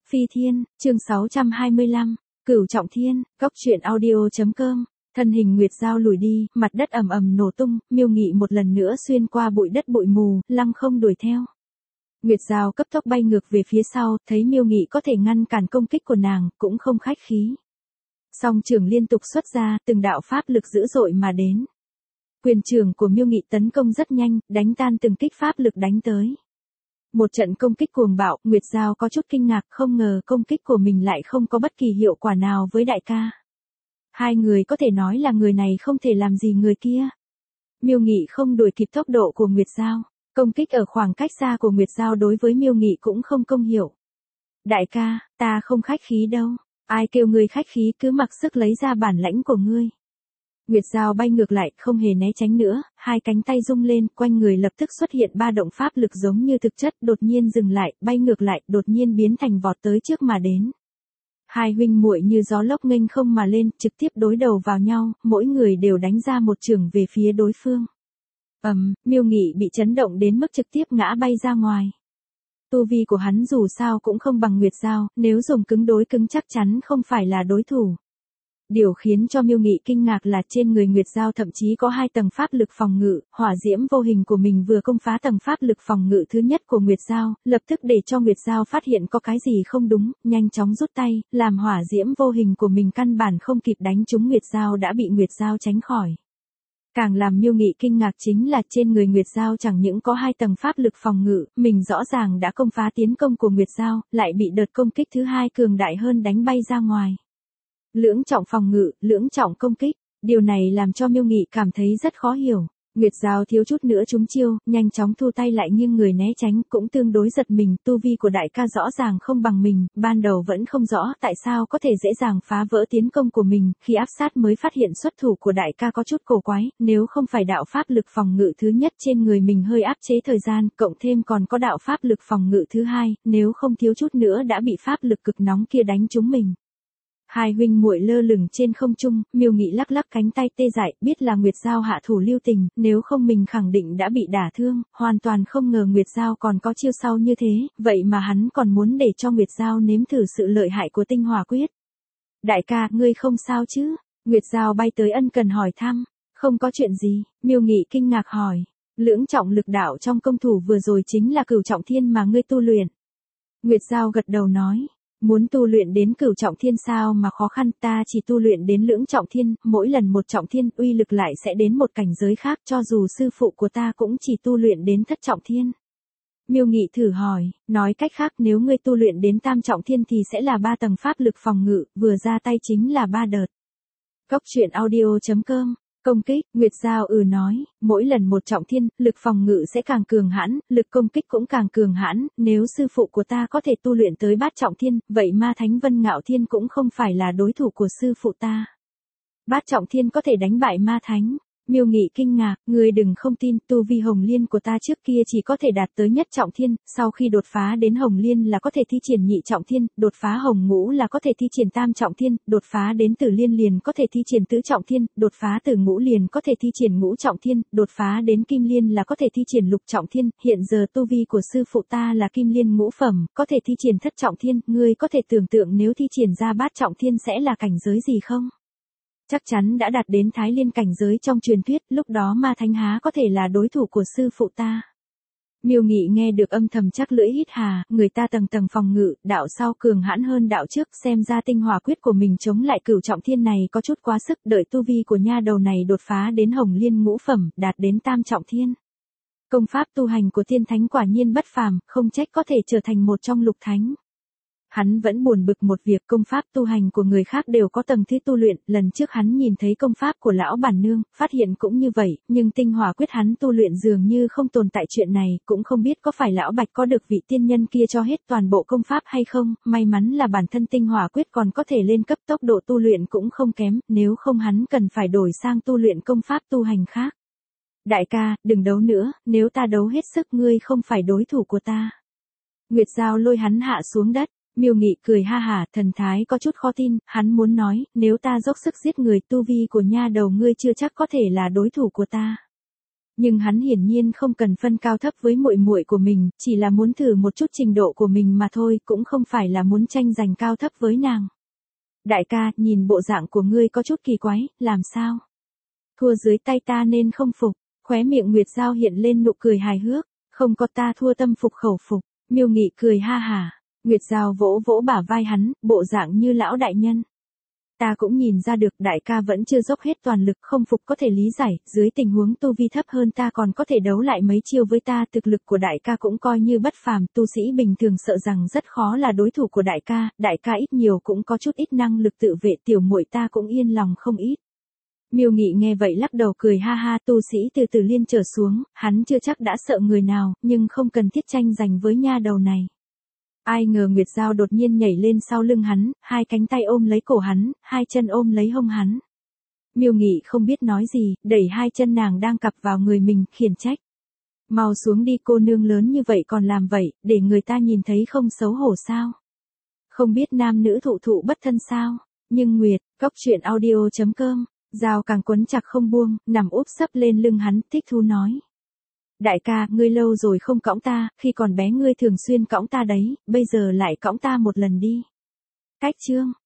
Phi Thiên, chương 625, Cửu Trọng Thiên, Cốc truyện audio.com. Thân hình Nguyệt Giao lùi đi, mặt đất ầm ầm nổ tung, Miêu Nghị một lần nữa xuyên qua bụi đất bụi mù, lăng không đuổi theo. Nguyệt Giao cấp tốc bay ngược về phía sau, thấy Miêu Nghị có thể ngăn cản công kích của nàng, cũng không khách khí. Song trường liên tục xuất ra, từng đạo pháp lực dữ dội mà đến. Quyền trường của Miêu Nghị tấn công rất nhanh, đánh tan từng kích pháp lực đánh tới. Một trận công kích cuồng bạo, Nguyệt Giao có chút kinh ngạc, không ngờ công kích của mình lại không có bất kỳ hiệu quả nào với đại ca. Hai người có thể nói là người này không thể làm gì người kia. Miêu Nghị không đuổi kịp tốc độ của Nguyệt Giao, công kích ở khoảng cách xa của Nguyệt Giao đối với Miêu Nghị cũng không công hiệu. Đại ca, ta không khách khí đâu, ai kêu ngươi khách khí cứ mặc sức lấy ra bản lãnh của ngươi. Nguyệt Giao bay ngược lại, không hề né tránh nữa, hai cánh tay rung lên, quanh người lập tức xuất hiện ba động pháp lực giống như thực chất, đột nhiên dừng lại, bay ngược lại, đột nhiên biến thành vọt tới trước mà đến. Hai huynh muội như gió lốc nghênh không mà lên, trực tiếp đối đầu vào nhau, mỗi người đều đánh ra một chưởng về phía đối phương. Miêu Nghị bị chấn động đến mức trực tiếp ngã bay ra ngoài. Tu vi của hắn dù sao cũng không bằng Nguyệt Giao, nếu dùng cứng đối cứng chắc chắn không phải là đối thủ. Điều khiến cho Miêu Nghị kinh ngạc là trên người Nguyệt Giao thậm chí có 2 tầng pháp lực phòng ngự, hỏa diễm vô hình của mình vừa công phá tầng pháp lực phòng ngự thứ nhất của Nguyệt Giao, lập tức để cho Nguyệt Giao phát hiện có cái gì không đúng, nhanh chóng rút tay, làm hỏa diễm vô hình của mình căn bản không kịp đánh trúng Nguyệt Giao đã bị Nguyệt Giao tránh khỏi. Càng làm Miêu Nghị kinh ngạc chính là trên người Nguyệt Giao chẳng những có 2 tầng pháp lực phòng ngự, mình rõ ràng đã công phá tiến công của Nguyệt Giao, lại bị đợt công kích thứ hai cường đại hơn đánh bay ra ngoài. Lưỡng trọng phòng ngự, lưỡng trọng công kích, điều này làm cho Miêu Nghị cảm thấy rất khó hiểu. Nguyệt Giao thiếu chút nữa trúng chiêu, nhanh chóng thu tay lại nghiêng người né tránh, cũng tương đối giật mình, tu vi của đại ca rõ ràng không bằng mình, ban đầu vẫn không rõ tại sao có thể dễ dàng phá vỡ tiến công của mình, khi áp sát mới phát hiện xuất thủ của đại ca có chút cổ quái, nếu không phải đạo pháp lực phòng ngự thứ nhất trên người mình hơi áp chế thời gian, cộng thêm còn có đạo pháp lực phòng ngự thứ hai, nếu không thiếu chút nữa đã bị pháp lực cực nóng kia đánh trúng mình. Hai huynh muội lơ lửng trên không trung, Miêu Nghị lắc lắc cánh tay tê dại, biết là Nguyệt Giao hạ thủ lưu tình, nếu không mình khẳng định đã bị đả thương, hoàn toàn không ngờ Nguyệt Giao còn có chiêu sau như thế, vậy mà hắn còn muốn để cho Nguyệt Giao nếm thử sự lợi hại của tinh hỏa quyết. Đại ca, ngươi không sao chứ? Nguyệt Giao bay tới ân cần hỏi thăm. Không có chuyện gì, Miêu Nghị kinh ngạc hỏi. Lưỡng trọng lực đạo trong công thủ vừa rồi chính là Cửu Trọng Thiên mà ngươi tu luyện. Nguyệt Giao gật đầu nói. Muốn tu luyện đến Cửu Trọng Thiên sao mà khó khăn, ta chỉ tu luyện đến Lưỡng Trọng Thiên, mỗi lần một trọng thiên uy lực lại sẽ đến một cảnh giới khác, cho dù sư phụ của ta cũng chỉ tu luyện đến Thất Trọng Thiên. Miêu Nghị thử hỏi, nói cách khác nếu ngươi tu luyện đến Tam Trọng Thiên thì sẽ là 3 tầng pháp lực phòng ngự, vừa ra tay chính là 3 đợt. Cốc truyện audio.com. Công kích, Nguyệt Giao nói, mỗi lần một trọng thiên, lực phòng ngự sẽ càng cường hãn, lực công kích cũng càng cường hãn, nếu sư phụ của ta có thể tu luyện tới bát trọng thiên, vậy ma thánh Vân Ngạo Thiên cũng không phải là đối thủ của sư phụ ta. Bát trọng thiên có thể đánh bại ma thánh. Miêu Nghị kinh ngạc, ngươi đừng không tin, tu vi Hồng Liên của ta trước kia chỉ có thể đạt tới nhất trọng thiên, sau khi đột phá đến Hồng Liên là có thể thi triển nhị trọng thiên, đột phá Hồng Ngũ là có thể thi triển tam trọng thiên, đột phá đến Tử Liên liền có thể thi triển tứ trọng thiên, đột phá Tử Ngũ liền có thể thi triển ngũ trọng thiên, đột phá đến Kim Liên là có thể thi triển lục trọng thiên, hiện giờ tu vi của sư phụ ta là Kim Liên ngũ phẩm, có thể thi triển thất trọng thiên, ngươi có thể tưởng tượng nếu thi triển ra bát trọng thiên sẽ là cảnh giới gì không? Chắc chắn đã đạt đến Thái Liên cảnh giới trong truyền thuyết, lúc đó ma thánh há có thể là đối thủ của sư phụ ta. Miêu Nghị nghe được âm thầm chắc lưỡi hít hà, người ta tầng tầng phòng ngự, đạo sau cường hãn hơn đạo trước, xem ra tinh hỏa quyết của mình chống lại Cửu Trọng Thiên này có chút quá sức, đợi tu vi của nha đầu này đột phá đến Hồng Liên ngũ phẩm, đạt đến Tam Trọng Thiên. Công pháp tu hành của tiên thánh quả nhiên bất phàm, không trách có thể trở thành một trong lục thánh. Hắn vẫn buồn bực một việc, công pháp tu hành của người khác đều có tầng thứ tu luyện, lần trước hắn nhìn thấy công pháp của lão bản nương, phát hiện cũng như vậy, nhưng tinh hỏa quyết hắn tu luyện dường như không tồn tại chuyện này, cũng không biết có phải lão Bạch có được vị tiên nhân kia cho hết toàn bộ công pháp hay không, may mắn là bản thân tinh hỏa quyết còn có thể lên cấp, tốc độ tu luyện cũng không kém, nếu không hắn cần phải đổi sang tu luyện công pháp tu hành khác. Đại ca, đừng đấu nữa, nếu ta đấu hết sức ngươi không phải đối thủ của ta. Nguyệt Giao lôi hắn hạ xuống đất. Miêu Nghị cười ha hả, thần thái có chút khó tin, hắn muốn nói, nếu ta dốc sức giết người, tu vi của nha đầu ngươi chưa chắc có thể là đối thủ của ta. Nhưng hắn hiển nhiên không cần phân cao thấp với muội muội của mình, chỉ là muốn thử một chút trình độ của mình mà thôi, cũng không phải là muốn tranh giành cao thấp với nàng. Đại ca, nhìn bộ dạng của ngươi có chút kỳ quái, làm sao? Thua dưới tay ta nên không phục. Khóe miệng Nguyệt Giao hiện lên nụ cười hài hước. Không có, ta thua tâm phục khẩu phục. Miêu Nghị cười ha hả. Nguyệt Giao vỗ vỗ bả vai hắn, bộ dạng như lão đại nhân. Ta cũng nhìn ra được đại ca vẫn chưa dốc hết toàn lực, không phục có thể lý giải, dưới tình huống tu vi thấp hơn ta còn có thể đấu lại mấy chiêu với ta, thực lực của đại ca cũng coi như bất phàm, tu sĩ bình thường sợ rằng rất khó là đối thủ của đại ca ít nhiều cũng có chút ít năng lực tự vệ, tiểu muội ta cũng yên lòng không ít. Miêu Nghị nghe vậy lắc đầu cười ha ha, tu sĩ từ Từ Liên trở xuống, hắn chưa chắc đã sợ người nào, nhưng không cần thiết tranh giành với nha đầu này. Ai ngờ Nguyệt Giao đột nhiên nhảy lên sau lưng hắn, hai cánh tay ôm lấy cổ hắn, hai chân ôm lấy hông hắn. Miêu Nghị không biết nói gì, đẩy hai chân nàng đang cặp vào người mình, khiển trách. Mau xuống đi, cô nương lớn như vậy còn làm vậy, để người ta nhìn thấy không xấu hổ sao? Không biết nam nữ thụ thụ bất thân sao? Nhưng Nguyệt, Cóc Truyện Audio.com, Giao càng quấn chặt không buông, nằm úp sấp lên lưng hắn, thích thú nói. Đại ca, ngươi lâu rồi không cõng ta, khi còn bé ngươi thường xuyên cõng ta đấy, bây giờ lại cõng ta một lần đi. Cách chương.